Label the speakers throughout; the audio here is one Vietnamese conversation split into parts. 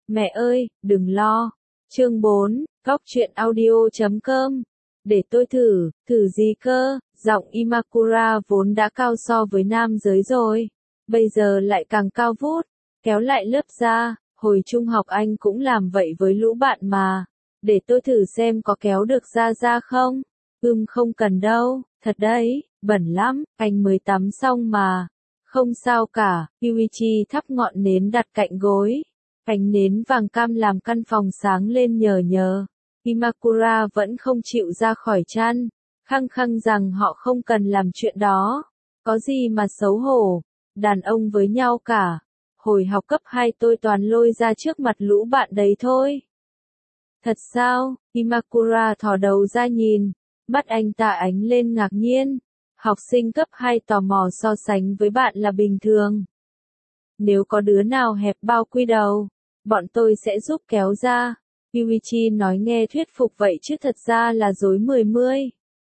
Speaker 1: Mẹ ơi, đừng lo. Chương 4, Góc truyện audio.com. Để tôi thử gì cơ? Giọng Imakura vốn đã cao so với nam giới rồi, bây giờ lại càng cao vút, kéo lại lớp da. Hồi trung học anh cũng làm vậy với lũ bạn mà. Để tôi thử xem có kéo được ra không? Không cần đâu, thật đấy, bẩn lắm, anh mới tắm xong mà. Không sao cả, Yuichi thắp ngọn nến đặt cạnh gối. Ánh nến vàng cam làm căn phòng sáng lên nhờ. Imakura vẫn không chịu ra khỏi chăn, khăng khăng rằng họ không cần làm chuyện đó. Có gì mà xấu hổ, đàn ông với nhau cả. Hồi học cấp 2 tôi toàn lôi ra trước mặt lũ bạn đấy thôi. Thật sao? Imakura thò đầu ra nhìn, mắt anh ta ánh lên ngạc nhiên. Học sinh cấp 2 tò mò so sánh với bạn là bình thường. Nếu có đứa nào hẹp bao quy đầu, bọn tôi sẽ giúp kéo ra. Yuichi nói nghe thuyết phục vậy chứ thật ra là dối mười.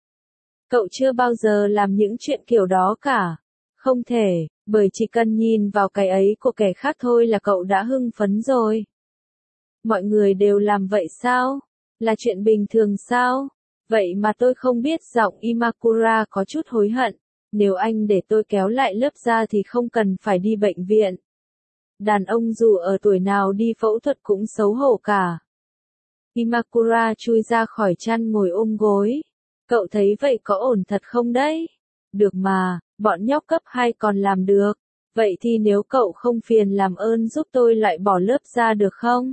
Speaker 1: Cậu chưa bao giờ làm những chuyện kiểu đó cả. Không thể, bởi chỉ cần nhìn vào cái ấy của kẻ khác thôi là cậu đã hưng phấn rồi. Mọi người đều làm vậy sao? Là chuyện bình thường sao? Vậy mà tôi không biết. Giọng Imakura có chút hối hận. Nếu anh để tôi kéo lại lớp da thì không cần phải đi bệnh viện. Đàn ông dù ở tuổi nào đi phẫu thuật cũng xấu hổ cả. Imakura chui ra khỏi chăn ngồi ôm gối. Cậu thấy vậy có ổn thật không đấy? Được mà, bọn nhóc cấp 2 còn làm được. Vậy thì nếu cậu không phiền làm ơn giúp tôi loại bỏ lớp da được không?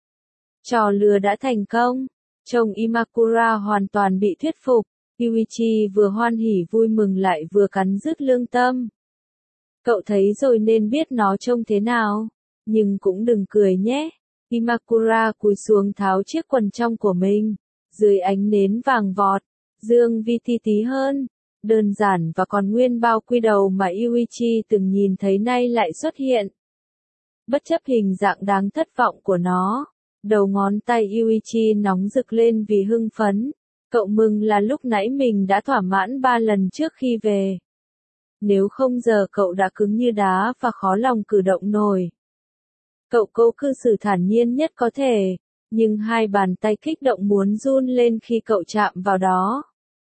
Speaker 1: Trò lừa đã thành công. Chồng Imakura hoàn toàn bị thuyết phục. Yuichi vừa hoan hỉ vui mừng lại vừa cắn rứt lương tâm. Cậu thấy rồi nên biết nó trông thế nào. Nhưng cũng đừng cười nhé. Imakura cúi xuống tháo chiếc quần trong của mình. Dưới ánh nến vàng vọt, dương vi ti tí hơn. Đơn giản và còn nguyên bao quy đầu mà Yuichi từng nhìn thấy nay lại xuất hiện. Bất chấp hình dạng đáng thất vọng của nó, đầu ngón tay Yuichi nóng rực lên vì hưng phấn. Cậu mừng là lúc nãy mình đã thỏa mãn 3 lần trước khi về. Nếu không giờ cậu đã cứng như đá và khó lòng cử động nổi. Cậu cố cư xử thản nhiên nhất có thể, nhưng hai bàn tay kích động muốn run lên khi cậu chạm vào đó.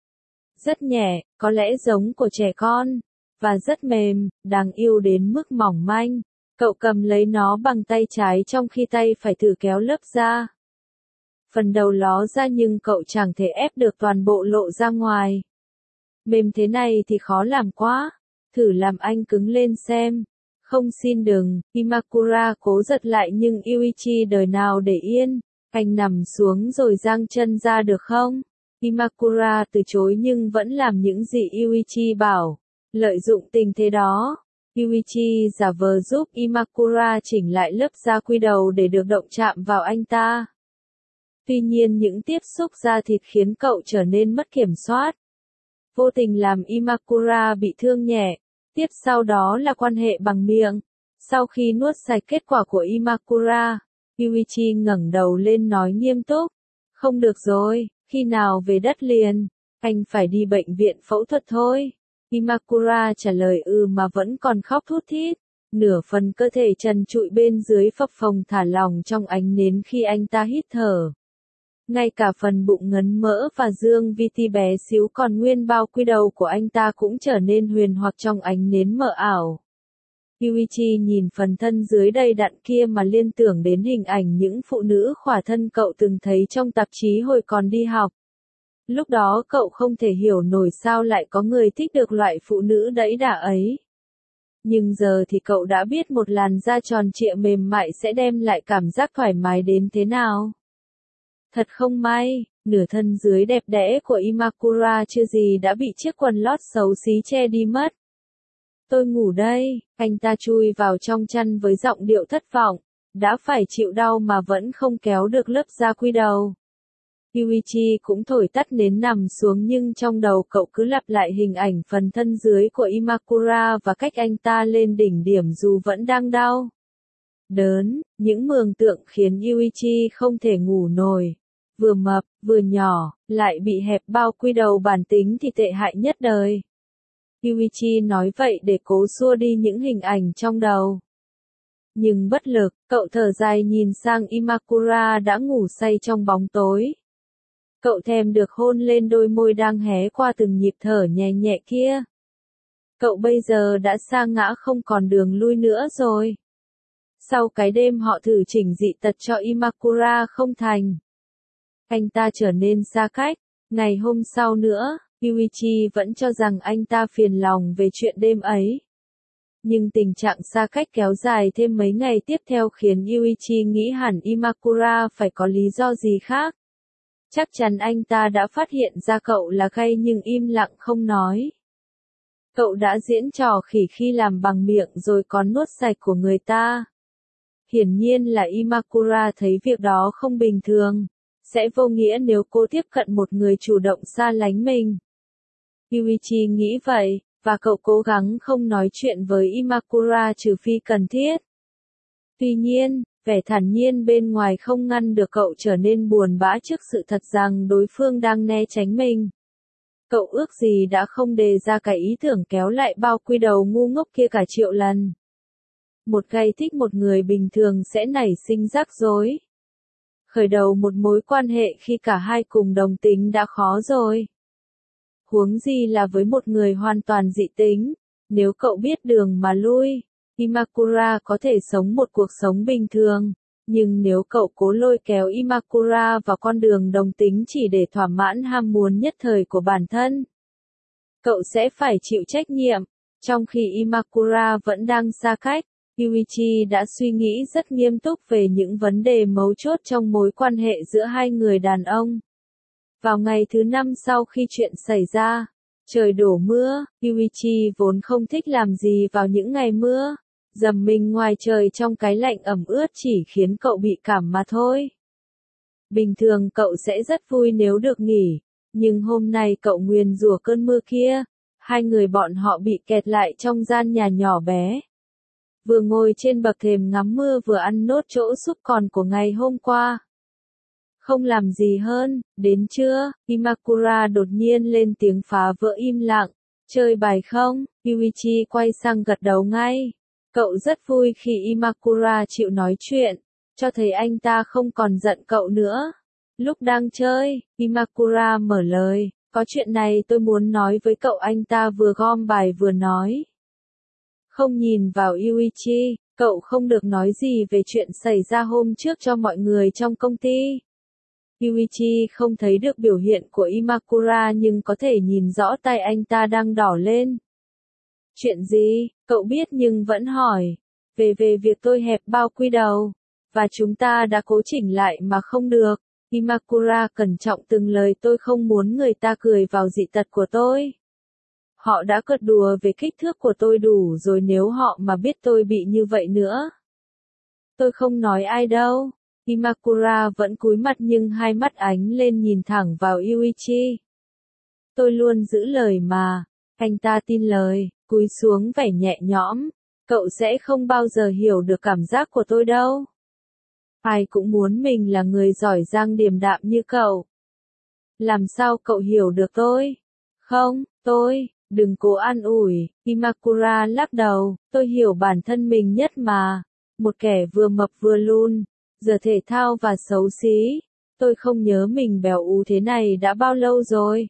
Speaker 1: Rất nhẹ, có lẽ giống của trẻ con, và rất mềm, đáng yêu đến mức mỏng manh. Cậu cầm lấy nó bằng tay trái trong khi tay phải thử kéo lớp da. Phần đầu ló ra nhưng cậu chẳng thể ép được toàn bộ lộ ra ngoài. Mềm thế này thì khó làm quá. Thử làm anh cứng lên xem. Không xin đừng. Imakura cố giật lại nhưng Yuichi đời nào để yên. Anh nằm xuống rồi giang chân ra được không? Imakura từ chối nhưng vẫn làm những gì Yuichi bảo. Lợi dụng tình thế đó, Yuichi giả vờ giúp Imakura chỉnh lại lớp da quy đầu để được động chạm vào anh ta. Tuy nhiên những tiếp xúc da thịt khiến cậu trở nên mất kiểm soát. Vô tình làm Imakura bị thương nhẹ. Tiếp sau đó là quan hệ bằng miệng. Sau khi nuốt sạch kết quả của Imakura, Yuichi ngẩng đầu lên nói nghiêm túc. Không được rồi, khi nào về đất liền, anh phải đi bệnh viện phẫu thuật thôi. Imakura trả lời mà vẫn còn khóc thút thít. Nửa phần cơ thể trần trụi bên dưới phập phồng thả lỏng trong ánh nến khi anh ta hít thở. Ngay cả phần bụng ngấn mỡ và dương vi ti bé xíu còn nguyên bao quy đầu của anh ta cũng trở nên huyền hoặc trong ánh nến mờ ảo. Yuichi nhìn phần thân dưới đầy đặn kia mà liên tưởng đến hình ảnh những phụ nữ khỏa thân cậu từng thấy trong tạp chí hồi còn đi học. Lúc đó cậu không thể hiểu nổi sao lại có người thích được loại phụ nữ đẫy đà ấy. Nhưng giờ thì cậu đã biết một làn da tròn trịa mềm mại sẽ đem lại cảm giác thoải mái đến thế nào. Thật không may, nửa thân dưới đẹp đẽ của Imakura chưa gì đã bị chiếc quần lót xấu xí che đi mất. Tôi ngủ đây, anh ta chui vào trong chăn với giọng điệu thất vọng, đã phải chịu đau mà vẫn không kéo được lớp da quy đầu. Yuichi cũng thổi tắt nến nằm xuống nhưng trong đầu cậu cứ lặp lại hình ảnh phần thân dưới của Imakura và cách anh ta lên đỉnh điểm dù vẫn đang đau. Đớn, những mường tượng khiến Yuichi không thể ngủ nổi. Vừa mập, vừa nhỏ, lại bị hẹp bao quy đầu bản tính thì tệ hại nhất đời. Yuichi nói vậy để cố xua đi những hình ảnh trong đầu. Nhưng bất lực, cậu thở dài nhìn sang Imakura đã ngủ say trong bóng tối. Cậu thèm được hôn lên đôi môi đang hé qua từng nhịp thở nhẹ nhẹ kia. Cậu bây giờ đã sa ngã không còn đường lui nữa rồi. Sau cái đêm họ thử chỉnh dị tật cho Imakura không thành. Anh ta trở nên xa cách. Ngày hôm sau nữa, Yuichi vẫn cho rằng anh ta phiền lòng về chuyện đêm ấy. Nhưng tình trạng xa cách kéo dài thêm mấy ngày tiếp theo khiến Yuichi nghĩ hẳn Imakura phải có lý do gì khác. Chắc chắn anh ta đã phát hiện ra cậu là gay nhưng im lặng không nói. Cậu đã diễn trò khỉ khi làm bằng miệng rồi còn nuốt sạch của người ta. Hiển nhiên là Imakura thấy việc đó không bình thường. Sẽ vô nghĩa nếu cô tiếp cận một người chủ động xa lánh mình. Yuichi nghĩ vậy, và cậu cố gắng không nói chuyện với Imakura trừ phi cần thiết. Tuy nhiên, vẻ thản nhiên bên ngoài không ngăn được cậu trở nên buồn bã trước sự thật rằng đối phương đang né tránh mình. Cậu ước gì đã không đề ra cái ý tưởng kéo lại bao quy đầu ngu ngốc kia cả triệu lần. Một gay thích một người bình thường sẽ nảy sinh rắc rối. Khởi đầu một mối quan hệ khi cả hai cùng đồng tính đã khó rồi. Huống gì là với một người hoàn toàn dị tính. Nếu cậu biết đường mà lui, Imakura có thể sống một cuộc sống bình thường. Nhưng nếu cậu cố lôi kéo Imakura vào con đường đồng tính chỉ để thỏa mãn ham muốn nhất thời của bản thân, cậu sẽ phải chịu trách nhiệm. Trong khi Imakura vẫn đang xa cách, Yuichi đã suy nghĩ rất nghiêm túc về những vấn đề mấu chốt trong mối quan hệ giữa hai người đàn ông. Vào ngày thứ 5 sau khi chuyện xảy ra, trời đổ mưa, Yuichi vốn không thích làm gì vào những ngày mưa. Dầm mình ngoài trời trong cái lạnh ẩm ướt chỉ khiến cậu bị cảm mà thôi. Bình thường cậu sẽ rất vui nếu được nghỉ, nhưng hôm nay cậu nguyền rủa cơn mưa kia. Hai người bọn họ bị kẹt lại trong gian nhà nhỏ bé. Vừa ngồi trên bậc thềm ngắm mưa vừa ăn nốt chỗ súp còn của ngày hôm qua. Không làm gì hơn, đến trưa, Imakura đột nhiên lên tiếng phá vỡ im lặng. Chơi bài không? Yuichi quay sang gật đầu ngay. Cậu rất vui khi Imakura chịu nói chuyện, cho thấy anh ta không còn giận cậu nữa. Lúc đang chơi, Imakura mở lời, có chuyện này tôi muốn nói với cậu, anh ta vừa gom bài vừa nói. Không nhìn vào Yuichi, cậu không được nói gì về chuyện xảy ra hôm trước cho mọi người trong công ty. Yuichi không thấy được biểu hiện của Imakura nhưng có thể nhìn rõ tay anh ta đang đỏ lên. Chuyện gì? Cậu biết nhưng vẫn hỏi. Về việc tôi hẹp bao quy đầu. Và chúng ta đã cố chỉnh lại mà không được. Imakura cẩn trọng từng lời, tôi không muốn người ta cười vào dị tật của tôi. Họ đã cợt đùa về kích thước của tôi đủ rồi, nếu họ mà biết tôi bị như vậy nữa. Tôi không nói ai đâu. Imakura vẫn cúi mặt nhưng hai mắt ánh lên nhìn thẳng vào Yuichi. Tôi luôn giữ lời mà. Anh ta tin lời, cúi xuống vẻ nhẹ nhõm. Cậu sẽ không bao giờ hiểu được cảm giác của tôi đâu. Ai cũng muốn mình là người giỏi giang điềm đạm như cậu. Làm sao cậu hiểu được tôi? Không, đừng cố an ủi. Imakura lắc đầu, tôi hiểu bản thân mình nhất mà. Một kẻ vừa mập vừa lùn, giờ thể thao và xấu xí. Tôi không nhớ mình béo ú thế này đã bao lâu rồi.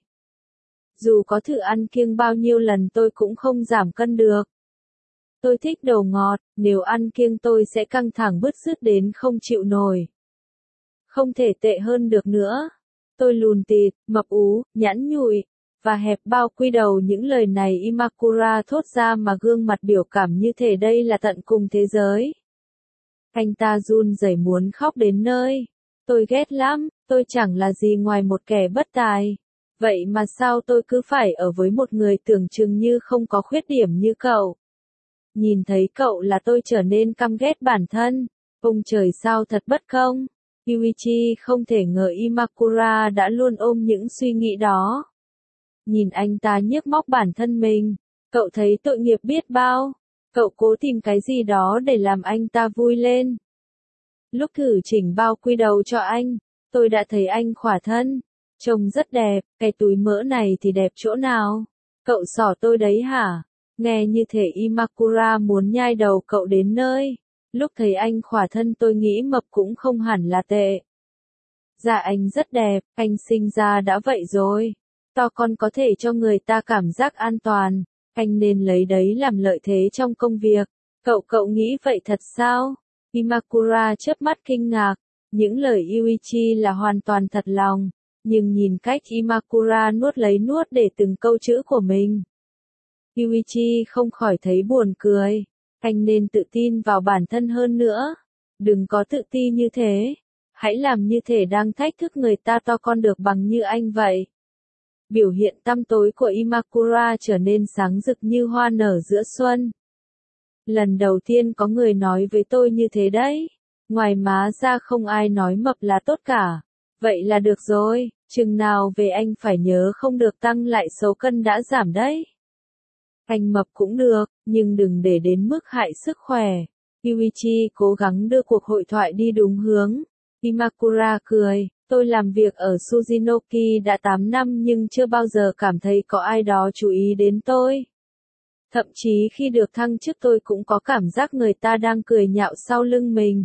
Speaker 1: Dù có thử ăn kiêng bao nhiêu lần tôi cũng không giảm cân được. Tôi thích đồ ngọt, nếu ăn kiêng tôi sẽ căng thẳng bứt rứt đến không chịu nổi. Không thể tệ hơn được nữa. Tôi lùn tịt, mập ú, nhẵn nhụi, và hẹp bao quy đầu. Những lời này Imakura thốt ra mà gương mặt biểu cảm như thể đây là tận cùng thế giới. Anh ta run rẩy muốn khóc đến nơi. Tôi ghét lắm, tôi chẳng là gì ngoài một kẻ bất tài. Vậy mà sao tôi cứ phải ở với một người tưởng chừng như không có khuyết điểm như cậu. Nhìn thấy cậu là tôi trở nên căm ghét bản thân. Ông trời sao thật bất công. Yuichi không thể ngờ Imakura đã luôn ôm những suy nghĩ đó. Nhìn anh ta nhiếc móc bản thân mình, cậu thấy tội nghiệp biết bao. Cậu cố tìm cái gì đó để làm anh ta vui lên. Lúc thử chỉnh bao quy đầu cho anh, tôi đã thấy anh khỏa thân. Trông rất đẹp, cái túi mỡ này thì đẹp chỗ nào? Cậu xỏ tôi đấy hả? Nghe như thể Imakura muốn nhai đầu cậu đến nơi. Lúc thấy anh khỏa thân tôi nghĩ mập cũng không hẳn là tệ. Dạ anh rất đẹp, anh sinh ra đã vậy rồi. To con có thể cho người ta cảm giác an toàn, anh nên lấy đấy làm lợi thế trong công việc. Cậu nghĩ vậy thật sao? Imakura chớp mắt kinh ngạc, những lời Yuichi là hoàn toàn thật lòng, nhưng nhìn cách Imakura nuốt lấy nuốt để từng câu chữ của mình. Yuichi không khỏi thấy buồn cười, anh nên tự tin vào bản thân hơn nữa, đừng có tự ti như thế, hãy làm như thể đang thách thức người ta to con được bằng như anh vậy. Biểu hiện tăm tối của Imakura trở nên sáng rực như hoa nở giữa xuân. Lần đầu tiên có người nói với tôi như thế đấy. Ngoài má ra không ai nói mập là tốt cả. Vậy là được rồi, chừng nào về anh phải nhớ không được tăng lại số cân đã giảm đấy. Anh mập cũng được, nhưng đừng để đến mức hại sức khỏe. Yuichi cố gắng đưa cuộc hội thoại đi đúng hướng. Imakura cười, tôi làm việc ở Suzinoki đã 8 năm nhưng chưa bao giờ cảm thấy có ai đó chú ý đến tôi. Thậm chí khi được thăng chức tôi cũng có cảm giác người ta đang cười nhạo sau lưng mình.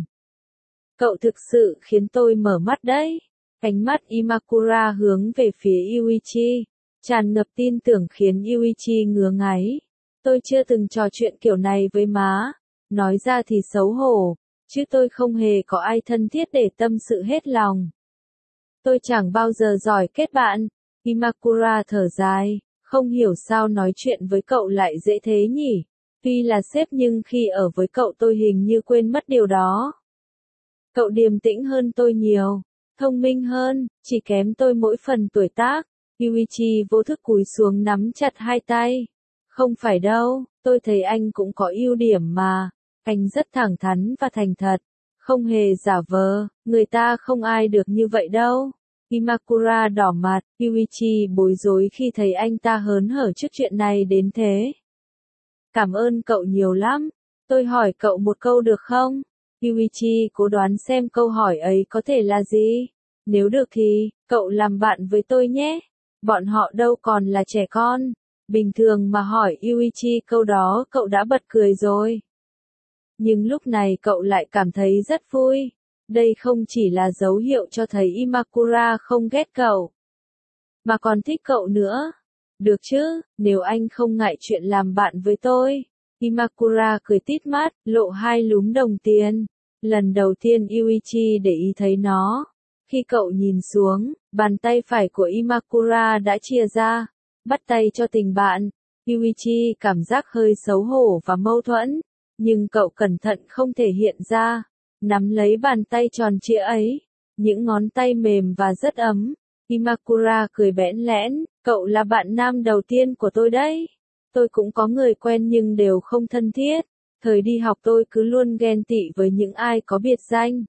Speaker 1: Cậu thực sự khiến tôi mở mắt đấy. Ánh mắt Imakura hướng về phía Yuichi, tràn ngập tin tưởng khiến Yuichi ngứa ngáy. Tôi chưa từng trò chuyện kiểu này với má. Nói ra thì xấu hổ, chứ tôi không hề có ai thân thiết để tâm sự hết lòng. Tôi chẳng bao giờ giỏi kết bạn. Imakura thở dài, không hiểu sao nói chuyện với cậu lại dễ thế nhỉ. Tuy là sếp nhưng khi ở với cậu tôi hình như quên mất điều đó. Cậu điềm tĩnh hơn tôi nhiều, thông minh hơn, chỉ kém tôi mỗi phần tuổi tác. Yuichi vô thức cúi xuống nắm chặt hai tay. Không phải đâu, tôi thấy anh cũng có ưu điểm mà. Anh rất thẳng thắn và thành thật, không hề giả vờ, người ta không ai được như vậy đâu. Imakura đỏ mặt, Yuichi bối rối khi thấy anh ta hớn hở trước chuyện này đến thế. Cảm ơn cậu nhiều lắm, tôi hỏi cậu một câu được không? Yuichi cố đoán xem câu hỏi ấy có thể là gì. Nếu được thì, cậu làm bạn với tôi nhé. Bọn họ đâu còn là trẻ con. Bình thường mà hỏi Yuichi câu đó cậu đã bật cười rồi. Nhưng lúc này cậu lại cảm thấy rất vui. Đây không chỉ là dấu hiệu cho thấy Imakura không ghét cậu, mà còn thích cậu nữa. Được chứ, nếu anh không ngại chuyện làm bạn với tôi. Imakura cười tít mắt, lộ hai lúm đồng tiền. Lần đầu tiên Yuichi để ý thấy nó. Khi cậu nhìn xuống, bàn tay phải của Imakura đã chia ra, bắt tay cho tình bạn. Yuichi cảm giác hơi xấu hổ và mâu thuẫn, nhưng cậu cẩn thận không thể hiện ra. Nắm lấy bàn tay tròn trịa ấy, những ngón tay mềm và rất ấm. Imakura cười bẽn lẽn, cậu là bạn nam đầu tiên của tôi đấy. Tôi cũng có người quen nhưng đều không thân thiết. Thời đi học tôi cứ luôn ghen tị với những ai có biệt danh.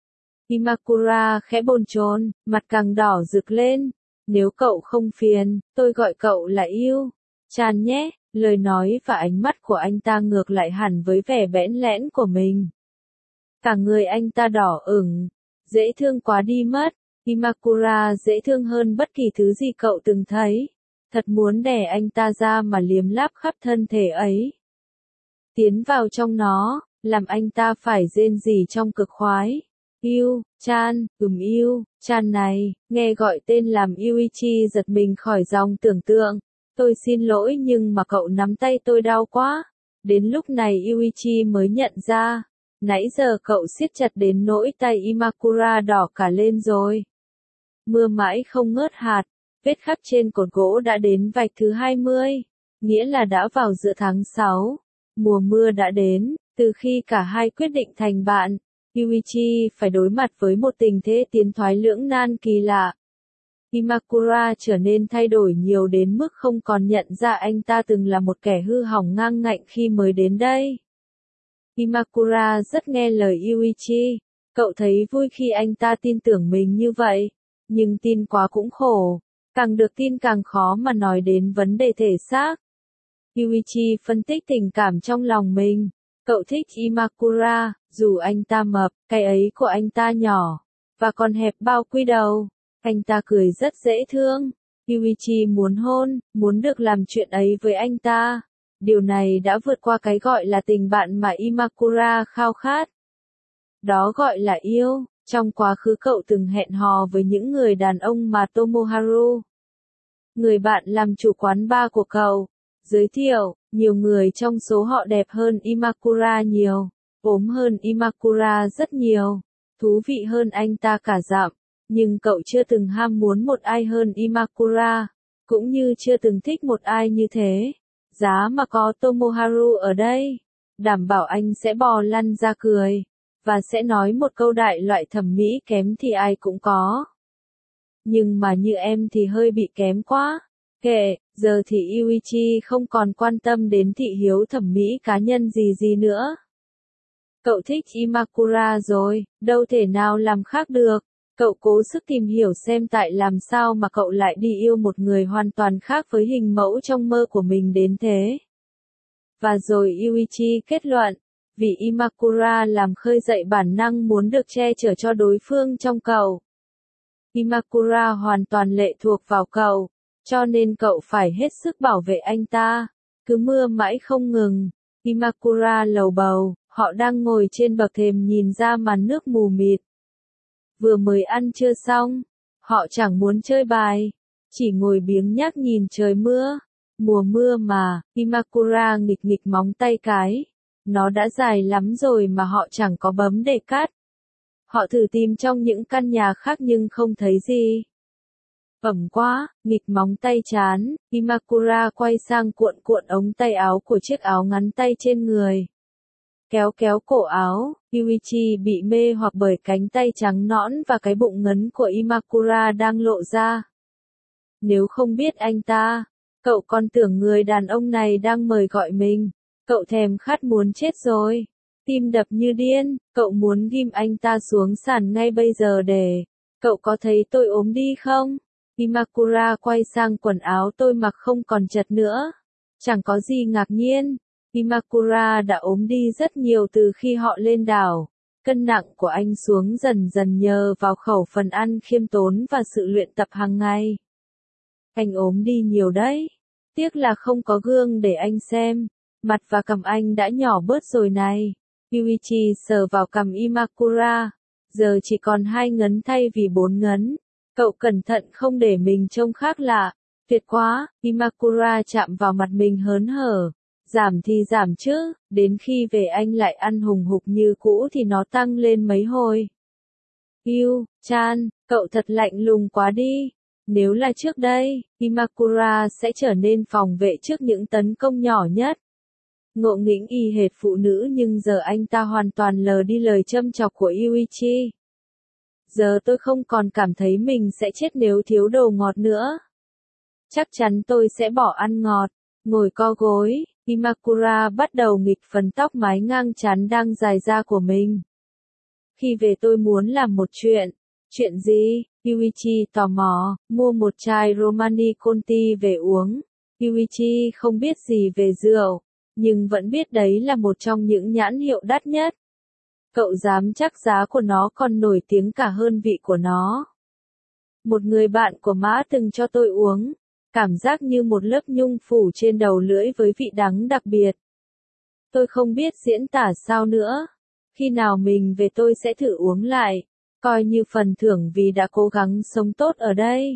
Speaker 1: Imakura khẽ bồn chồn, mặt càng đỏ rực lên. Nếu cậu không phiền, tôi gọi cậu là yêu. Chan nhé, lời nói và ánh mắt của anh ta ngược lại hẳn với vẻ bẽn lẽn của mình. Cả người anh ta đỏ ửng, dễ thương quá đi mất. Imakura dễ thương hơn bất kỳ thứ gì cậu từng thấy. Thật muốn đẻ anh ta ra mà liếm láp khắp thân thể ấy. Tiến vào trong nó, làm anh ta phải rên rỉ trong cực khoái. Yêu, Chan, yêu, Chan này, nghe gọi tên làm Yuichi giật mình khỏi dòng tưởng tượng. Tôi xin lỗi nhưng mà cậu nắm tay tôi đau quá. Đến lúc này Yuichi mới nhận ra. Nãy giờ cậu siết chặt đến nỗi tay Imakura đỏ cả lên rồi. Mưa mãi không ngớt hạt, vết khắc trên cột gỗ đã đến vạch thứ 20, nghĩa là đã vào giữa tháng 6. Mùa mưa đã đến, từ khi cả hai quyết định thành bạn, Yuichi phải đối mặt với một tình thế tiến thoái lưỡng nan kỳ lạ. Imakura trở nên thay đổi nhiều đến mức không còn nhận ra anh ta từng là một kẻ hư hỏng ngang ngạnh khi mới đến đây. Imakura rất nghe lời Yuichi, cậu thấy vui khi anh ta tin tưởng mình như vậy, nhưng tin quá cũng khổ, càng được tin càng khó mà nói đến vấn đề thể xác. Yuichi phân tích tình cảm trong lòng mình, cậu thích Imakura, dù anh ta mập, cái ấy của anh ta nhỏ, và còn hẹp bao quy đầu, anh ta cười rất dễ thương. Yuichi muốn hôn, muốn được làm chuyện ấy với anh ta. Điều này đã vượt qua cái gọi là tình bạn mà Imakura khao khát. Đó gọi là yêu. Trong quá khứ cậu từng hẹn hò với những người đàn ông mà Tomoharu, người bạn làm chủ quán bar của cậu, giới thiệu. Nhiều người trong số họ đẹp hơn Imakura nhiều, ốm hơn Imakura rất nhiều, thú vị hơn anh ta cả dặm. Nhưng cậu chưa từng ham muốn một ai hơn Imakura, cũng như chưa từng thích một ai như thế. Giá mà có Tomoharu ở đây, đảm bảo anh sẽ bò lăn ra cười, và sẽ nói một câu đại loại thẩm mỹ kém thì ai cũng có. Nhưng mà như em thì hơi bị kém quá. Kệ, giờ thì Yuichi không còn quan tâm đến thị hiếu thẩm mỹ cá nhân gì nữa. Cậu thích Imakura rồi, đâu thể nào làm khác được. Cậu cố sức tìm hiểu xem tại làm sao mà cậu lại đi yêu một người hoàn toàn khác với hình mẫu trong mơ của mình đến thế. Và rồi Yuichi kết luận, vì Imakura làm khơi dậy bản năng muốn được che chở cho đối phương trong cậu. Imakura hoàn toàn lệ thuộc vào cậu, cho nên cậu phải hết sức bảo vệ anh ta. Cứ mưa mãi không ngừng. Imakura lầu bầu, họ đang ngồi trên bậc thềm nhìn ra màn nước mù mịt. Vừa mới ăn trưa xong, họ chẳng muốn chơi bài, chỉ ngồi biếng nhác nhìn trời mưa. Mùa mưa mà, Imakura nghịch nghịch móng tay cái. Nó đã dài lắm rồi mà họ chẳng có bấm để cắt. Họ thử tìm trong những căn nhà khác nhưng không thấy gì. Bẩm quá, nghịch móng tay chán, Imakura quay sang cuộn cuộn ống tay áo của chiếc áo ngắn tay trên người. Kéo kéo cổ áo, Yuichi bị mê hoặc bởi cánh tay trắng nõn và cái bụng ngấn của Imakura đang lộ ra. Nếu không biết anh ta, cậu còn tưởng người đàn ông này đang mời gọi mình. Cậu thèm khát muốn chết rồi. Tim đập như điên, cậu muốn ghim anh ta xuống sàn ngay bây giờ để. Cậu có thấy tôi ốm đi không? Imakura quay sang quần áo tôi mặc không còn chật nữa. Chẳng có gì ngạc nhiên. Imakura đã ốm đi rất nhiều từ khi họ lên đảo. Cân nặng của anh xuống dần dần nhờ vào khẩu phần ăn khiêm tốn và sự luyện tập hàng ngày. Anh ốm đi nhiều đấy. Tiếc là không có gương để anh xem. Mặt và cằm anh đã nhỏ bớt rồi này. Yuichi sờ vào cằm Imakura. Giờ chỉ còn 2 ngấn thay vì 4 ngấn. Cậu cẩn thận không để mình trông khác lạ. Tuyệt quá, Imakura chạm vào mặt mình hớn hở. Giảm thì giảm chứ, đến khi về anh lại ăn hùng hục như cũ thì nó tăng lên mấy hồi. Chan, cậu thật lạnh lùng quá đi. Nếu là trước đây, Imakura sẽ trở nên phòng vệ trước những tấn công nhỏ nhất. Ngộ nghĩnh y hệt phụ nữ nhưng giờ anh ta hoàn toàn lờ đi lời châm chọc của Yuichi. Giờ tôi không còn cảm thấy mình sẽ chết nếu thiếu đồ ngọt nữa. Chắc chắn tôi sẽ bỏ ăn ngọt. Ngồi co gối, Imakura bắt đầu nghịch phần tóc mái ngang trán đang dài ra của mình. Khi về tôi muốn làm một chuyện. Chuyện gì? Yuichi tò mò, mua một chai Romani Conti về uống. Yuichi không biết gì về rượu, nhưng vẫn biết đấy là một trong những nhãn hiệu đắt nhất. Cậu dám chắc giá của nó còn nổi tiếng cả hơn vị của nó. Một người bạn của má từng cho tôi uống. Cảm giác như một lớp nhung phủ trên đầu lưỡi với vị đắng đặc biệt. Tôi không biết diễn tả sao nữa. Khi nào mình về tôi sẽ thử uống lại. Coi như phần thưởng vì đã cố gắng sống tốt ở đây.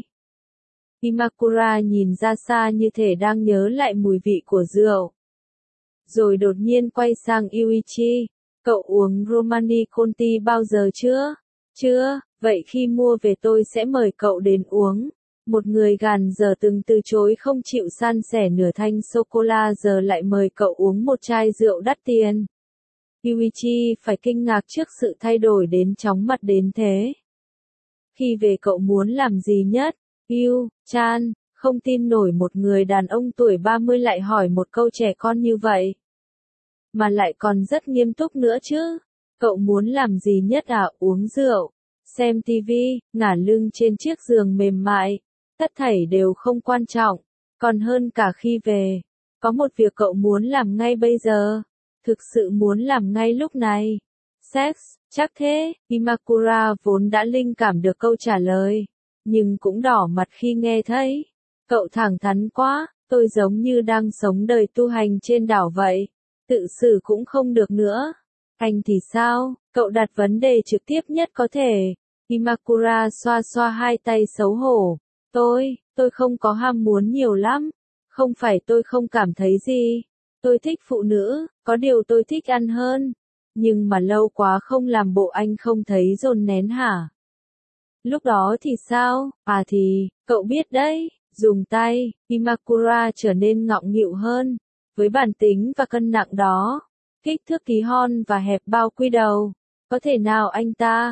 Speaker 1: Imakura nhìn ra xa như thể đang nhớ lại mùi vị của rượu. Rồi đột nhiên quay sang Yuichi. Cậu uống Romani Conti bao giờ chưa? Chưa, vậy khi mua về tôi sẽ mời cậu đến uống. Một người gàn giờ từng từ chối không chịu san sẻ nửa thanh sô-cô-la giờ lại mời cậu uống một chai rượu đắt tiền. Yuichi phải kinh ngạc trước sự thay đổi đến chóng mặt đến thế. Khi về cậu muốn làm gì nhất? Chan, không tin nổi một người đàn ông tuổi 30 lại hỏi một câu trẻ con như vậy. Mà lại còn rất nghiêm túc nữa chứ. Cậu muốn làm gì nhất à? Uống rượu, xem tivi, ngả lưng trên chiếc giường mềm mại. Tất thảy đều không quan trọng. Còn hơn cả khi về. Có một việc cậu muốn làm ngay bây giờ. Thực sự muốn làm ngay lúc này. Sex, chắc thế. Imakura vốn đã linh cảm được câu trả lời. Nhưng cũng đỏ mặt khi nghe thấy. Cậu thẳng thắn quá. Tôi giống như đang sống đời tu hành trên đảo vậy. Tự xử cũng không được nữa. Anh thì sao? Cậu đặt vấn đề trực tiếp nhất có thể. Imakura xoa xoa hai tay xấu hổ. Tôi không có ham muốn nhiều lắm. Không phải tôi không cảm thấy gì. Tôi thích phụ nữ, có điều tôi thích ăn hơn. Nhưng mà lâu quá không làm bộ anh không thấy dồn nén hả? Lúc đó thì sao? À thì, cậu biết đấy, dùng tay, Imakura trở nên ngọng nghịu hơn. Với bản tính và cân nặng đó, kích thước tí hon và hẹp bao quy đầu, có thể nào anh ta?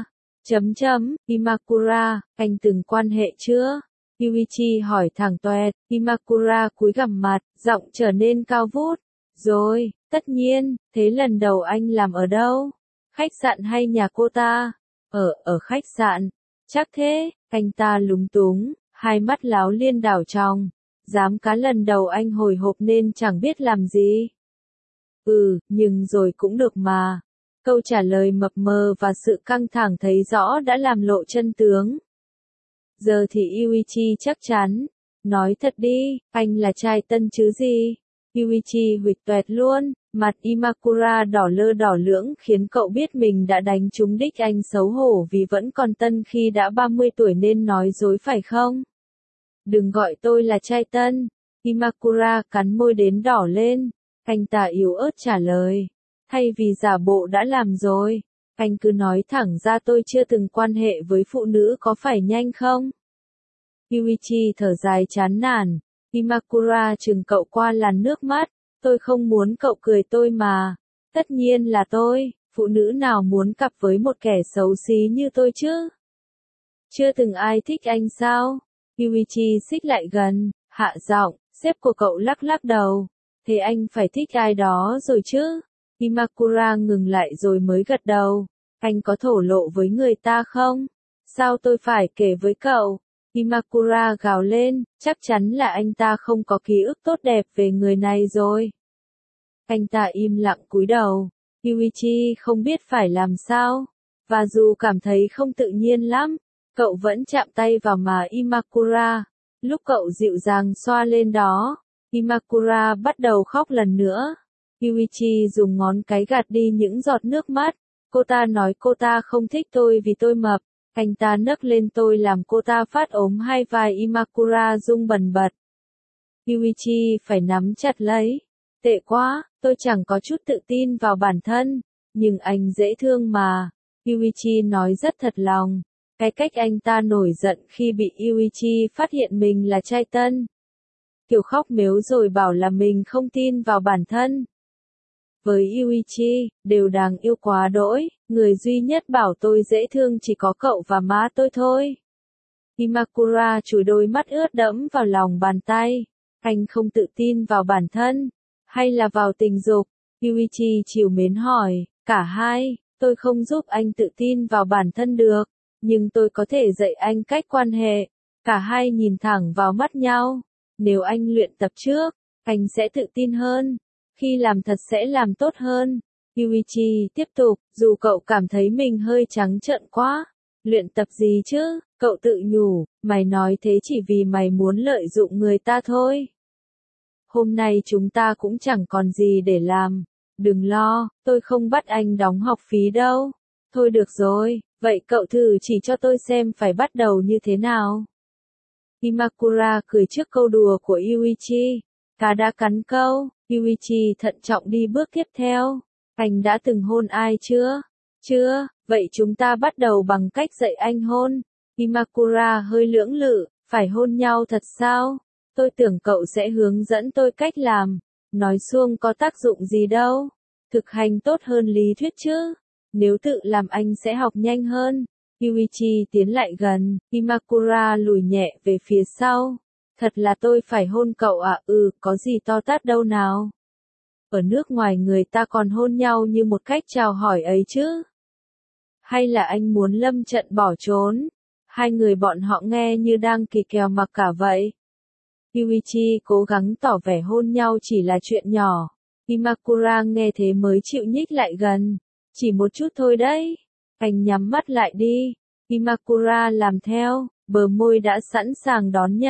Speaker 1: Imakura, anh từng quan hệ chưa? Yuichi hỏi thẳng toẹt, Imakura cúi gằm mặt, giọng trở nên cao vút. Rồi, tất nhiên, thế lần đầu anh làm ở đâu? Khách sạn hay nhà cô ta? Ở khách sạn. Chắc thế, anh ta lúng túng, hai mắt láo liên đảo tròng. Dám cá lần đầu anh hồi hộp nên chẳng biết làm gì. Nhưng rồi cũng được mà. Câu trả lời mập mờ và sự căng thẳng thấy rõ đã làm lộ chân tướng. Giờ thì Yuichi chắc chắn. Nói thật đi, anh là trai tân chứ gì? Yuichi huỵch toẹt luôn, mặt Imakura đỏ lơ đỏ lưỡng khiến cậu biết mình đã đánh trúng đích. Anh xấu hổ vì vẫn còn tân khi đã 30 tuổi nên nói dối phải không? Đừng gọi tôi là trai tân. Imakura cắn môi đến đỏ lên. Anh ta yếu ớt trả lời. Thay vì giả bộ đã làm rồi, anh cứ nói thẳng ra tôi chưa từng quan hệ với phụ nữ có phải nhanh không? Yuichi thở dài chán nản. Imakura chừng cậu qua làn nước mắt. Tôi không muốn cậu cười tôi mà. Tất nhiên là tôi, phụ nữ nào muốn cặp với một kẻ xấu xí như tôi chứ? Chưa từng ai thích anh sao? Yuichi xích lại gần, hạ giọng, sếp của cậu lắc lắc đầu. Thế anh phải thích ai đó rồi chứ? Imakura ngừng lại rồi mới gật đầu. Anh có thổ lộ với người ta không? Sao tôi phải kể với cậu? Imakura gào lên, chắc chắn là anh ta không có ký ức tốt đẹp về người này rồi. Anh ta im lặng cúi đầu. Yuichi không biết phải làm sao. Và dù cảm thấy không tự nhiên lắm, cậu vẫn chạm tay vào má Imakura. Lúc cậu dịu dàng xoa lên đó, Imakura bắt đầu khóc lần nữa. Yuichi dùng ngón cái gạt đi những giọt nước mắt. Cô ta nói cô ta không thích tôi vì tôi mập. Anh ta nấc lên tôi làm cô ta phát ốm hai vai Imakura rung bần bật. Yuichi phải nắm chặt lấy. Tệ quá, tôi chẳng có chút tự tin vào bản thân. Nhưng anh dễ thương mà. Yuichi nói rất thật lòng. Cái cách anh ta nổi giận khi bị Yuichi phát hiện mình là trai tân. Kiểu khóc mếu rồi bảo là mình không tin vào bản thân. Với Yuichi, đều đáng yêu quá đỗi, người duy nhất bảo tôi dễ thương chỉ có cậu và má tôi thôi. Imakura chùi đôi mắt ướt đẫm vào lòng bàn tay. Anh không tự tin vào bản thân, hay là vào tình dục? Yuichi trìu mến hỏi, cả hai, tôi không giúp anh tự tin vào bản thân được, nhưng tôi có thể dạy anh cách quan hệ. Cả hai nhìn thẳng vào mắt nhau. Nếu anh luyện tập trước, anh sẽ tự tin hơn. Khi làm thật sẽ làm tốt hơn. Yuichi tiếp tục, dù cậu cảm thấy mình hơi trắng trợn quá. Luyện tập gì chứ? Cậu tự nhủ, mày nói thế chỉ vì mày muốn lợi dụng người ta thôi. Hôm nay chúng ta cũng chẳng còn gì để làm. Đừng lo, tôi không bắt anh đóng học phí đâu. Thôi được rồi, vậy cậu thử chỉ cho tôi xem phải bắt đầu như thế nào. Imakura cười trước câu đùa của Yuichi. Cá đã cắn câu. Yuichi thận trọng đi bước tiếp theo. Anh đã từng hôn ai chưa? Chưa, vậy chúng ta bắt đầu bằng cách dạy anh hôn. Imakura hơi lưỡng lự, phải hôn nhau thật sao? Tôi tưởng cậu sẽ hướng dẫn tôi cách làm. Nói suông có tác dụng gì đâu. Thực hành tốt hơn lý thuyết chứ. Nếu tự làm anh sẽ học nhanh hơn. Yuichi tiến lại gần, Imakura lùi nhẹ về phía sau. Thật là tôi phải hôn cậu à? Có gì to tát đâu nào. Ở nước ngoài người ta còn hôn nhau như một cách chào hỏi ấy chứ. Hay là anh muốn lâm trận bỏ trốn? Hai người bọn họ nghe như đang kỳ kèo mặc cả vậy. Yuichi cố gắng tỏ vẻ hôn nhau chỉ là chuyện nhỏ. Imakura nghe thế mới chịu nhích lại gần. Chỉ một chút thôi đấy. Anh nhắm mắt lại đi. Imakura làm theo, bờ môi đã sẵn sàng đón nhận.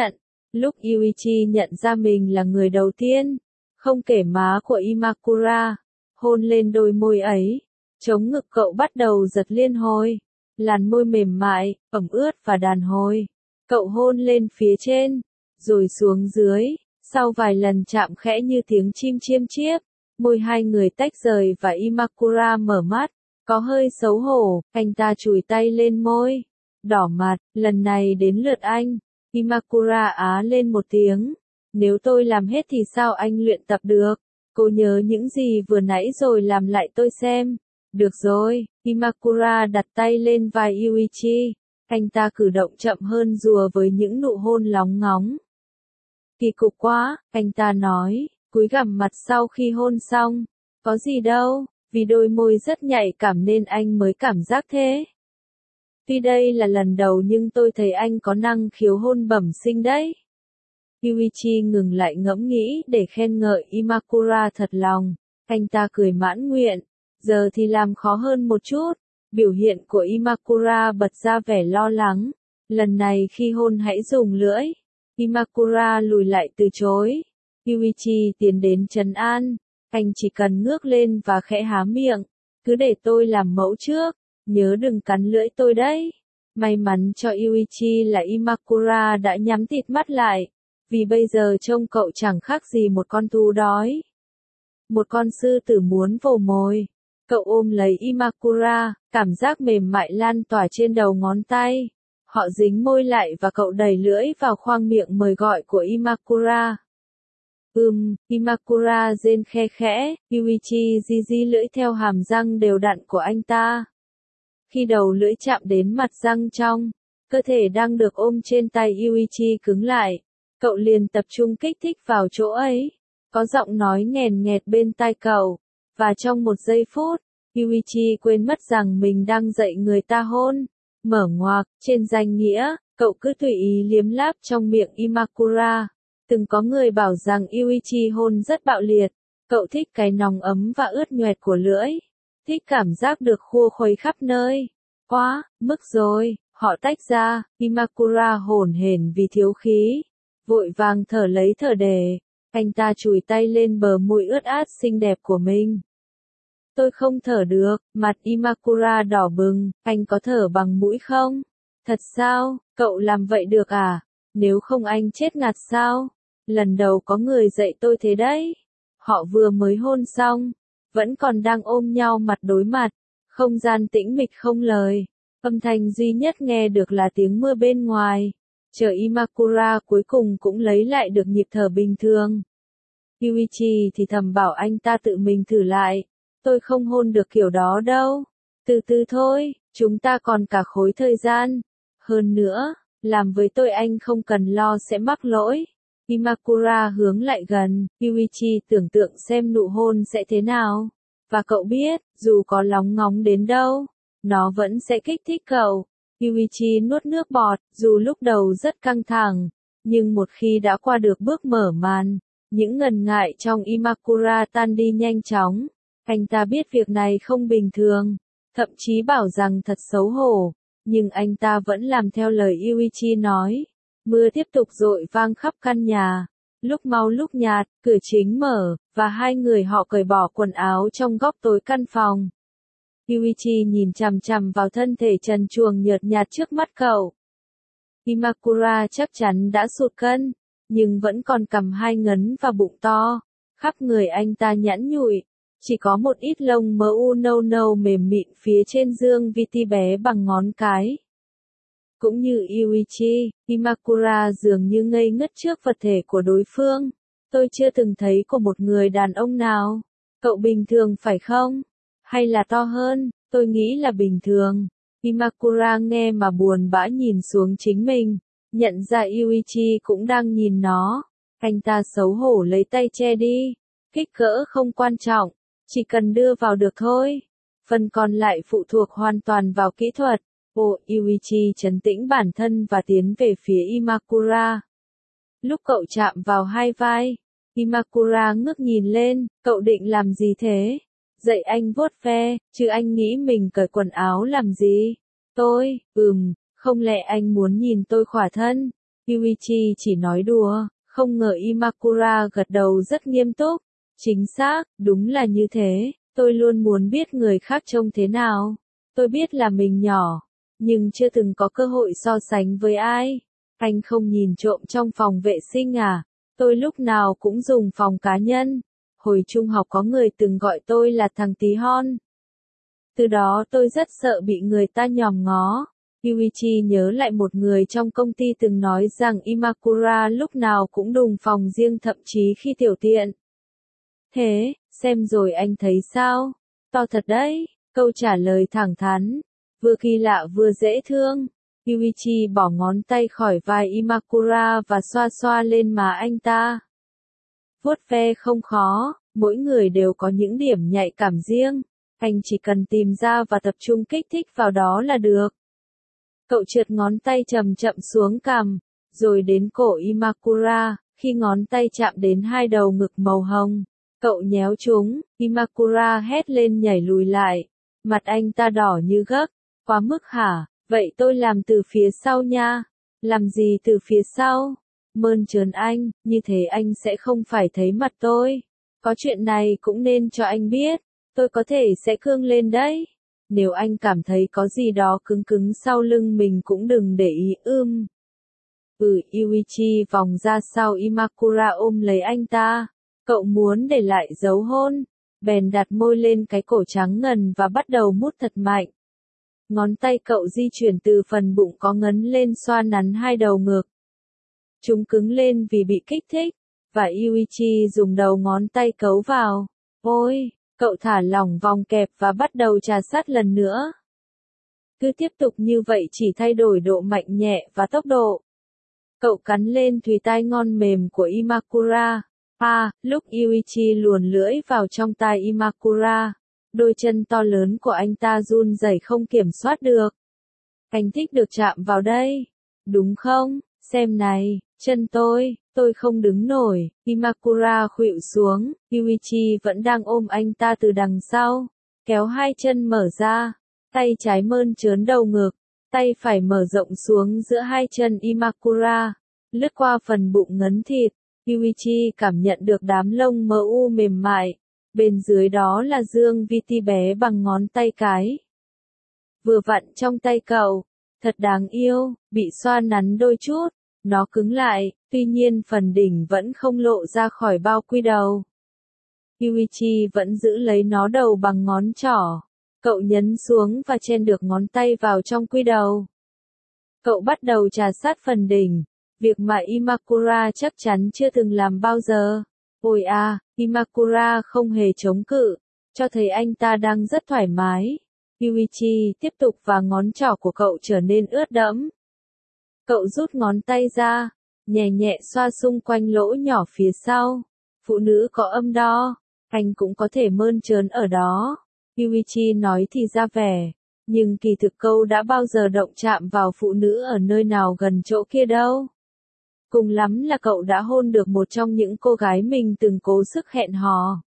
Speaker 1: Lúc Yuichi nhận ra mình là người đầu tiên, không kể má của Imakura, hôn lên đôi môi ấy, chống ngực cậu bắt đầu giật liên hồi. Làn môi mềm mại, ẩm ướt và đàn hồi. Cậu hôn lên phía trên, rồi xuống dưới, sau vài lần chạm khẽ như tiếng chim chiêm chiếp, môi hai người tách rời và Imakura mở mắt, có hơi xấu hổ, anh ta chùi tay lên môi, đỏ mặt, lần này đến lượt anh. Imakura á lên một tiếng, nếu tôi làm hết thì sao anh luyện tập được? Cô nhớ những gì vừa nãy rồi làm lại tôi xem. Được rồi, Imakura đặt tay lên vai Yuichi. Anh ta cử động chậm hơn rùa với những nụ hôn lóng ngóng. Kỳ cục quá, anh ta nói, cúi gằm mặt sau khi hôn xong. Có gì đâu, vì đôi môi rất nhạy cảm nên anh mới cảm giác thế. Tuy đây là lần đầu nhưng tôi thấy anh có năng khiếu hôn bẩm sinh đấy. Yuichi ngừng lại ngẫm nghĩ để khen ngợi Imakura thật lòng. Anh ta cười mãn nguyện. Giờ thì làm khó hơn một chút. Biểu hiện của Imakura bật ra vẻ lo lắng. Lần này khi hôn hãy dùng lưỡi. Imakura lùi lại từ chối. Yuichi tiến đến trấn an. Anh chỉ cần ngước lên và khẽ há miệng. Cứ để tôi làm mẫu trước. Nhớ đừng cắn lưỡi tôi đấy. May mắn cho Yuichi là Imakura đã nhắm tịt mắt lại. Vì bây giờ trông cậu chẳng khác gì một con thú đói. Một con sư tử muốn vồ mồi. Cậu ôm lấy Imakura, cảm giác mềm mại lan tỏa trên đầu ngón tay. Họ dính môi lại và cậu đẩy lưỡi vào khoang miệng mời gọi của Imakura. Imakura rên khe khẽ, Yuichi di di lưỡi theo hàm răng đều đặn của anh ta. Khi đầu lưỡi chạm đến mặt răng trong, cơ thể đang được ôm trên tay Yuichi cứng lại. Cậu liền tập trung kích thích vào chỗ ấy. Có giọng nói nghèn nghẹt bên tai cậu. Và trong một giây phút, Yuichi quên mất rằng mình đang dạy người ta hôn. Mở ngoặc, trên danh nghĩa, cậu cứ tùy ý liếm láp trong miệng Imakura. Từng có người bảo rằng Yuichi hôn rất bạo liệt. Cậu thích cái nóng ấm và ướt nhoẹt của lưỡi. Thích cảm giác được khua khuấy khắp nơi. Quá, mức rồi, họ tách ra, Imakura hổn hển vì thiếu khí. Vội vàng thở lấy thở để. Anh ta chùi tay lên bờ môi ướt át xinh đẹp của mình. Tôi không thở được, mặt Imakura đỏ bừng, anh có thở bằng mũi không? Thật sao, cậu làm vậy được à? Nếu không anh chết ngạt sao? Lần đầu có người dạy tôi thế đấy. Họ vừa mới hôn xong, vẫn còn đang ôm nhau mặt đối mặt, không gian tĩnh mịch không lời. Âm thanh duy nhất nghe được là tiếng mưa bên ngoài. Chờ Imakura cuối cùng cũng lấy lại được nhịp thở bình thường. Yuichi thì thầm bảo anh ta tự mình thử lại. Tôi không hôn được kiểu đó đâu. Từ từ thôi, chúng ta còn cả khối thời gian. Hơn nữa, làm với tôi anh không cần lo sẽ mắc lỗi. Imakura hướng lại gần, Yuichi tưởng tượng xem nụ hôn sẽ thế nào. Và cậu biết, dù có lóng ngóng đến đâu, nó vẫn sẽ kích thích cậu. Yuichi nuốt nước bọt, dù lúc đầu rất căng thẳng, nhưng một khi đã qua được bước mở màn, những ngần ngại trong Imakura tan đi nhanh chóng. Anh ta biết việc này không bình thường, thậm chí bảo rằng thật xấu hổ, nhưng anh ta vẫn làm theo lời Yuichi nói. Mưa tiếp tục dội vang khắp căn nhà, lúc mau lúc nhạt, cửa chính mở, và hai người họ cởi bỏ quần áo trong góc tối căn phòng. Yuichi nhìn chằm chằm vào thân thể trần truồng nhợt nhạt trước mắt cậu. Imakura chắc chắn đã sụt cân, nhưng vẫn còn cằm hai ngấn và bụng to. Khắp người anh ta nhẵn nhụi, chỉ có một ít lông mỡ u nâu nâu mềm mịn phía trên dương viti bé bằng ngón cái. Cũng như Yuichi, Imakura dường như ngây ngất trước vật thể của đối phương. Tôi chưa từng thấy của một người đàn ông nào. Cậu bình thường phải không? Hay là to hơn? Tôi nghĩ là bình thường. Imakura nghe mà buồn bã nhìn xuống chính mình. Nhận ra Yuichi cũng đang nhìn nó. Anh ta xấu hổ lấy tay che đi. Kích cỡ không quan trọng. Chỉ cần đưa vào được thôi. Phần còn lại phụ thuộc hoàn toàn vào kỹ thuật. Yuichi trấn tĩnh bản thân và tiến về phía Imakura. Lúc cậu chạm vào hai vai, Imakura ngước nhìn lên, cậu định làm gì thế? Dạy anh vuốt ve, chứ anh nghĩ mình cởi quần áo làm gì? Tôi, không lẽ anh muốn nhìn tôi khỏa thân? Yuichi chỉ nói đùa, không ngờ Imakura gật đầu rất nghiêm túc. Chính xác, đúng là như thế, tôi luôn muốn biết người khác trông thế nào. Tôi biết là mình nhỏ, nhưng chưa từng có cơ hội so sánh với ai. Anh không nhìn trộm trong phòng vệ sinh à? Tôi lúc nào cũng dùng phòng cá nhân. Hồi trung học có người từng gọi tôi là thằng tí hon. Từ đó tôi rất sợ bị người ta nhòm ngó. Yuichi nhớ lại một người trong công ty từng nói rằng Imakura lúc nào cũng đùng phòng riêng thậm chí khi tiểu tiện. Thế, xem rồi anh thấy sao? To thật đấy, câu trả lời thẳng thắn, vừa kỳ lạ vừa dễ thương. Yuichi bỏ ngón tay khỏi vai Imakura và xoa xoa lên má anh ta. Vuốt ve không khó, mỗi người đều có những điểm nhạy cảm riêng. Anh chỉ cần tìm ra và tập trung kích thích vào đó là được. Cậu trượt ngón tay chậm chậm xuống cằm, rồi đến cổ Imakura, khi ngón tay chạm đến hai đầu ngực màu hồng. Cậu nhéo chúng, Imakura hét lên nhảy lùi lại. Mặt anh ta đỏ như gấc, quá mức hả, vậy tôi làm từ phía sau nha. Làm gì từ phía sau? Mơn trớn anh, như thế anh sẽ không phải thấy mặt tôi. Có chuyện này cũng nên cho anh biết, tôi có thể sẽ cương lên đấy. Nếu anh cảm thấy có gì đó cứng cứng sau lưng mình cũng đừng để ý. Yuichi vòng ra sau Imakura ôm lấy anh ta. Cậu muốn để lại dấu hôn, bèn đặt môi lên cái cổ trắng ngần và bắt đầu mút thật mạnh. Ngón tay cậu di chuyển từ phần bụng có ngấn lên xoa nắn hai đầu ngực. Chúng cứng lên vì bị kích thích, và Yuichi dùng đầu ngón tay cấu vào. Ôi, cậu thả lỏng vòng kẹp và bắt đầu trà sát lần nữa. Cứ tiếp tục như vậy chỉ thay đổi độ mạnh nhẹ và tốc độ. Cậu cắn lên thùy tai ngon mềm của Imakura. Lúc Yuichi luồn lưỡi vào trong tai Imakura, đôi chân to lớn của anh ta run rẩy không kiểm soát được. Anh thích được chạm vào đây, đúng không? Xem này, chân tôi không đứng nổi. Imakura khuỵu xuống, Yuichi vẫn đang ôm anh ta từ đằng sau, kéo hai chân mở ra, tay trái mơn trớn đầu ngực, tay phải mở rộng xuống giữa hai chân Imakura, lướt qua phần bụng ngấn thịt. Yuichi cảm nhận được đám lông mờ u mềm mại, bên dưới đó là dương viti bé bằng ngón tay cái. Vừa vặn trong tay cậu, thật đáng yêu, bị xoa nắn đôi chút, nó cứng lại, tuy nhiên phần đỉnh vẫn không lộ ra khỏi bao quy đầu. Yuichi vẫn giữ lấy nó đầu bằng ngón trỏ, cậu nhấn xuống và chen được ngón tay vào trong quy đầu. Cậu bắt đầu trà sát phần đỉnh. Việc mà Imakura chắc chắn chưa từng làm bao giờ. Ôi Imakura không hề chống cự, cho thấy anh ta đang rất thoải mái. Yuichi tiếp tục và ngón trỏ của cậu trở nên ướt đẫm. Cậu rút ngón tay ra, nhẹ nhẹ xoa xung quanh lỗ nhỏ phía sau. Phụ nữ có âm đo, anh cũng có thể mơn trớn ở đó. Yuichi nói thì ra vẻ, nhưng kỳ thực cậu đã bao giờ động chạm vào phụ nữ ở nơi nào gần chỗ kia đâu. Cùng lắm là cậu đã hôn được một trong những cô gái mình từng cố sức hẹn hò.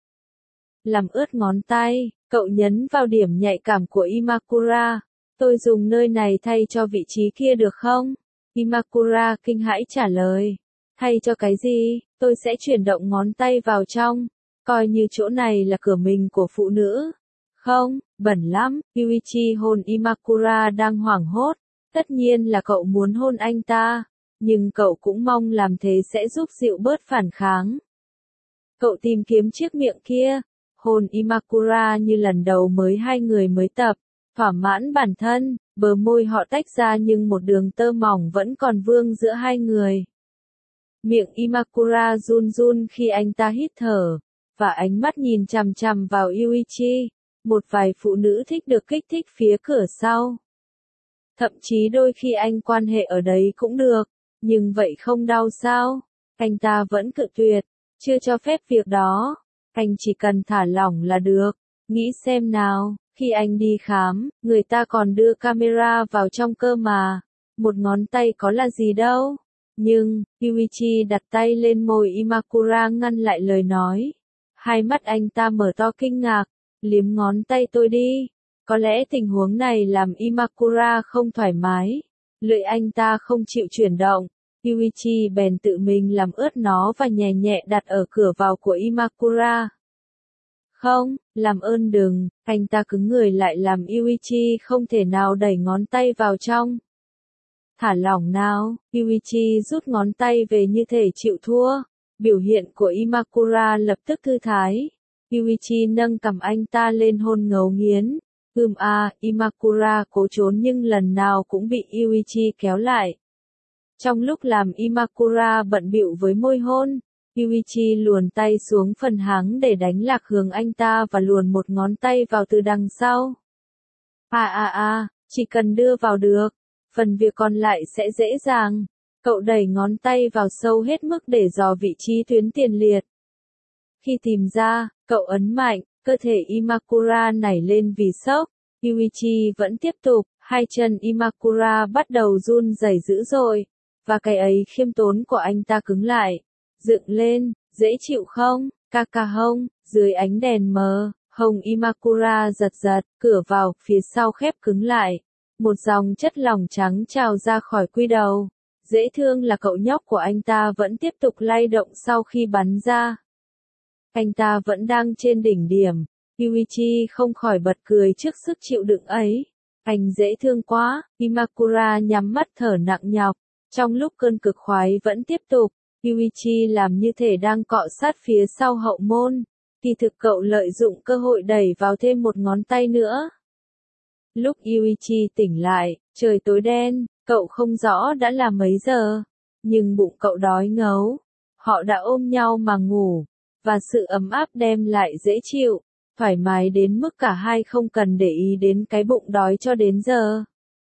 Speaker 1: Làm ướt ngón tay, cậu nhấn vào điểm nhạy cảm của Imakura. Tôi dùng nơi này thay cho vị trí kia được không? Imakura kinh hãi trả lời. Thay cho cái gì? Tôi sẽ chuyển động ngón tay vào trong, coi như chỗ này là cửa mình của phụ nữ. Không, bẩn lắm. Yuichi hôn Imakura đang hoảng hốt. Tất nhiên là cậu muốn hôn anh ta. Nhưng cậu cũng mong làm thế sẽ giúp dịu bớt phản kháng. Cậu tìm kiếm chiếc miệng kia, hôn Imakura như lần đầu hai người mới tập, thỏa mãn bản thân, bờ môi họ tách ra nhưng một đường tơ mỏng vẫn còn vương giữa hai người. Miệng Imakura run run khi anh ta hít thở, và ánh mắt nhìn chằm chằm vào Yuichi. Một vài phụ nữ thích được kích thích phía cửa sau. Thậm chí đôi khi anh quan hệ ở đấy cũng được. Nhưng vậy không đau sao? Anh ta vẫn cự tuyệt, chưa cho phép việc đó. Anh chỉ cần thả lỏng là được. Nghĩ xem nào, khi anh đi khám, người ta còn đưa camera vào trong cơ mà. Một ngón tay có là gì đâu. Nhưng, Yuichi đặt tay lên môi Imakura ngăn lại lời nói. Hai mắt anh ta mở to kinh ngạc, liếm ngón tay tôi đi. Có lẽ tình huống này làm Imakura không thoải mái. Lưỡi anh ta không chịu chuyển động. Yuichi bèn tự mình làm ướt nó và nhẹ nhẹ đặt ở cửa vào của Imakura. Không, làm ơn đừng, anh ta cứng người lại làm Yuichi không thể nào đẩy ngón tay vào trong. Thả lỏng nào, Yuichi rút ngón tay về như thể chịu thua. Biểu hiện của Imakura lập tức thư thái. Yuichi nâng cằm anh ta lên hôn ngấu nghiến. Imakura cố trốn nhưng lần nào cũng bị Yuichi kéo lại. Trong lúc làm Imakura bận bịu với môi hôn, Yuichi luồn tay xuống phần háng để đánh lạc hướng anh ta và luồn một ngón tay vào từ đằng sau. Chỉ cần đưa vào được, phần việc còn lại sẽ dễ dàng. Cậu đẩy ngón tay vào sâu hết mức để dò vị trí tuyến tiền liệt. Khi tìm ra, cậu ấn mạnh, cơ thể Imakura nảy lên vì sốc. Yuichi vẫn tiếp tục, hai chân Imakura bắt đầu run rẩy dữ dội, và cái ấy khiêm tốn của anh ta cứng lại. Dựng lên, dễ chịu không, Kakahong, dưới ánh đèn mờ, hông Imakura giật giật, cửa vào, phía sau khép cứng lại. Một dòng chất lỏng trắng trào ra khỏi quy đầu. Dễ thương là cậu nhóc của anh ta vẫn tiếp tục lay động sau khi bắn ra. Anh ta vẫn đang trên đỉnh điểm. Yuichi không khỏi bật cười trước sức chịu đựng ấy. Anh dễ thương quá, Imakura nhắm mắt thở nặng nhọc. Trong lúc cơn cực khoái vẫn tiếp tục, Yuichi làm như thể đang cọ sát phía sau hậu môn. Kỳ thực cậu lợi dụng cơ hội đẩy vào thêm một ngón tay nữa. Lúc Yuichi tỉnh lại, trời tối đen, cậu không rõ đã là mấy giờ. Nhưng bụng cậu đói ngấu. Họ đã ôm nhau mà ngủ. Và sự ấm áp đem lại dễ chịu, thoải mái đến mức cả hai không cần để ý đến cái bụng đói cho đến giờ.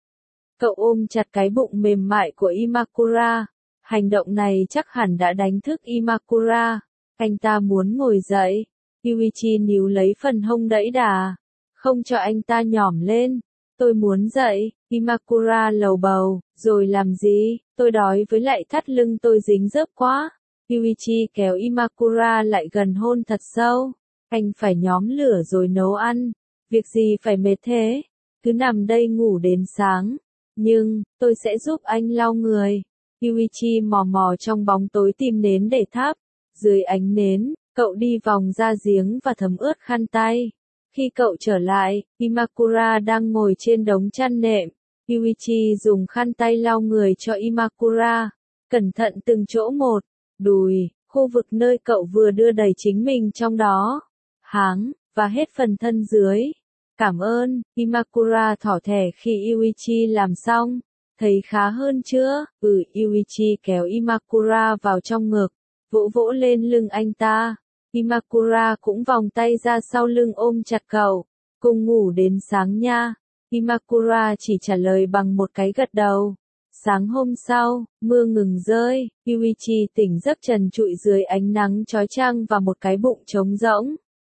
Speaker 1: Cậu ôm chặt cái bụng mềm mại của Imakura. Hành động này chắc hẳn đã đánh thức Imakura. Anh ta muốn ngồi dậy. Yuichi níu lấy phần hông đẫy đà. Không cho anh ta nhỏm lên. Tôi muốn dậy, Imakura lầu bầu. Rồi làm gì, tôi đói với lại thắt lưng tôi dính dớp quá. Yuichi kéo Imakura lại gần hôn thật sâu. Anh phải nhóm lửa rồi nấu ăn. Việc gì phải mệt thế? Cứ nằm đây ngủ đến sáng. Nhưng, tôi sẽ giúp anh lau người. Yuichi mò mò trong bóng tối tìm nến để thắp. Dưới ánh nến, cậu đi vòng ra giếng và thấm ướt khăn tay. Khi cậu trở lại, Imakura đang ngồi trên đống chăn nệm. Yuichi dùng khăn tay lau người cho Imakura. Cẩn thận từng chỗ một. Đùi, khu vực nơi cậu vừa đưa đẩy chính mình trong đó. Háng, và hết phần thân dưới. Cảm ơn, Imakura thỏ thẻ khi Yuichi làm xong. Thấy khá hơn chưa? Yuichi kéo Imakura vào trong ngực, vỗ vỗ lên lưng anh ta. Imakura cũng vòng tay ra sau lưng ôm chặt cậu. Cùng ngủ đến sáng nha. Imakura chỉ trả lời bằng một cái gật đầu. Sáng hôm sau, mưa ngừng rơi, Yuichi tỉnh giấc trần trụi dưới ánh nắng chói chang và một cái bụng trống rỗng.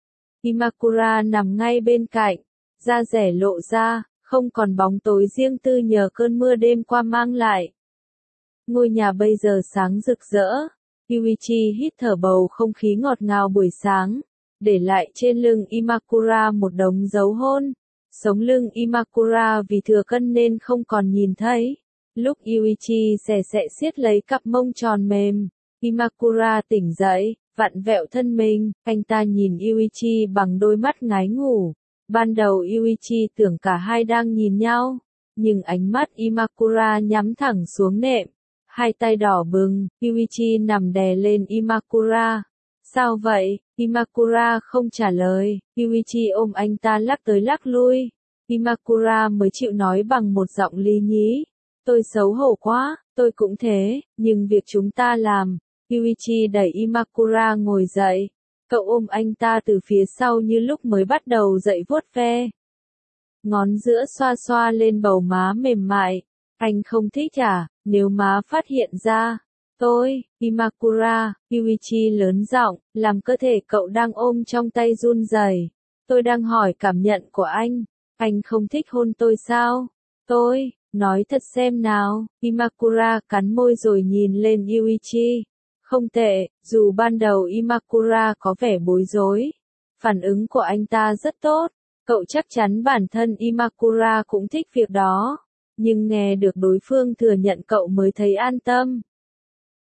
Speaker 1: Imakura nằm ngay bên cạnh, da rẻ lộ ra, không còn bóng tối riêng tư nhờ cơn mưa đêm qua mang lại. Ngôi nhà bây giờ sáng rực rỡ. Yuichi hít thở bầu không khí ngọt ngào buổi sáng, để lại trên lưng Imakura một đống dấu hôn. Sống lưng Imakura vì thừa cân nên không còn nhìn thấy. Lúc Yuichi xè xẹ siết lấy cặp mông tròn mềm, Imakura tỉnh dậy, vặn vẹo thân mình, anh ta nhìn Yuichi bằng đôi mắt ngái ngủ. Ban đầu Yuichi tưởng cả hai đang nhìn nhau, nhưng ánh mắt Imakura nhắm thẳng xuống nệm. Hai tay đỏ bừng, Yuichi nằm đè lên Imakura. Sao vậy? Imakura không trả lời, Yuichi ôm anh ta lắc tới lắc lui. Imakura mới chịu nói bằng một giọng lý nhí. Tôi xấu hổ quá, tôi cũng thế, nhưng việc chúng ta làm. Yuichi đẩy Imakura ngồi dậy. Cậu ôm anh ta từ phía sau như lúc mới bắt đầu dậy vuốt ve. Ngón giữa xoa xoa lên bầu má mềm mại. Anh không thích à, nếu má phát hiện ra. Tôi, Imakura, Yuichi lớn giọng, làm cơ thể cậu đang ôm trong tay run rẩy. Tôi đang hỏi cảm nhận của anh. Anh không thích hôn tôi sao? Tôi, nói thật xem nào. Imakura cắn môi rồi nhìn lên Yuichi. Không tệ, dù ban đầu Imakura có vẻ bối rối. Phản ứng của anh ta rất tốt. Cậu chắc chắn bản thân Imakura cũng thích việc đó. Nhưng nghe được đối phương thừa nhận cậu mới thấy an tâm.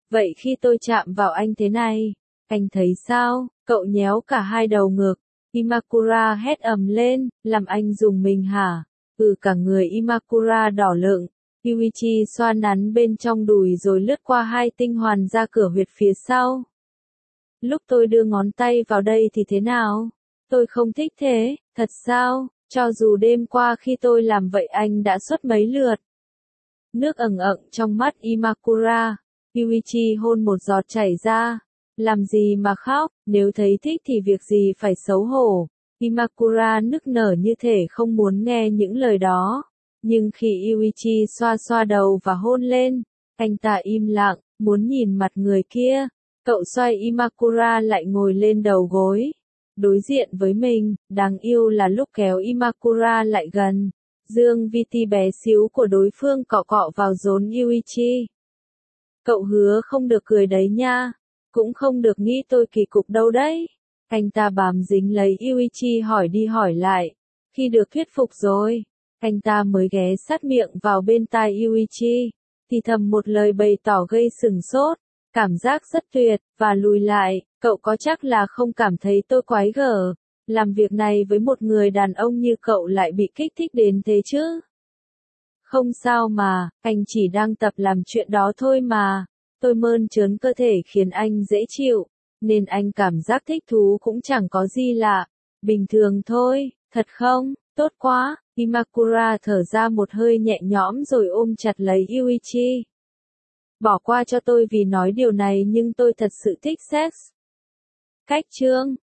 Speaker 1: Vậy khi tôi chạm vào anh thế này, anh thấy sao? Cậu nhéo cả hai đầu ngực. Imakura hét ầm lên, làm anh rùng mình hả? Cả người Imakura đỏ lựng. Yuichi xoa nắn bên trong đùi rồi lướt qua hai tinh hoàn ra cửa huyệt phía sau. Lúc tôi đưa ngón tay vào đây thì thế nào? Tôi không thích thế, thật sao? Cho dù đêm qua khi tôi làm vậy anh đã xuất mấy lượt. Nước ẩn ẩn trong mắt Imakura. Yuichi hôn một giọt chảy ra. Làm gì mà khóc, nếu thấy thích thì việc gì phải xấu hổ. Imakura nức nở như thể không muốn nghe những lời đó. Nhưng khi Yuichi xoa xoa đầu và hôn lên, anh ta im lặng, muốn nhìn mặt người kia. Cậu xoay Imakura lại ngồi lên đầu gối. Đối diện với mình, đáng yêu là lúc kéo Imakura lại gần. Dương VT bé xíu của đối phương cọ cọ vào rốn Yuichi. Cậu hứa không được cười đấy nha. Cũng không được nghĩ tôi kỳ cục đâu đấy. Anh ta bám dính lấy Yuichi hỏi đi hỏi lại. Khi được thuyết phục rồi, anh ta mới ghé sát miệng vào bên tai Yuichi. Thì thầm một lời bày tỏ gây sửng sốt. Cảm giác rất tuyệt, và lùi lại. Cậu có chắc là không cảm thấy tôi quái gở. Làm việc này với một người đàn ông như cậu lại bị kích thích đến thế chứ? Không sao mà, anh chỉ đang tập làm chuyện đó thôi mà. Tôi mơn trớn cơ thể khiến anh dễ chịu, nên anh cảm giác thích thú cũng chẳng có gì lạ. Bình thường thôi, thật không? Tốt quá. Imakura thở ra một hơi nhẹ nhõm rồi ôm chặt lấy Yuichi. Bỏ qua cho tôi vì nói điều này nhưng tôi thật sự thích sex. Cách chương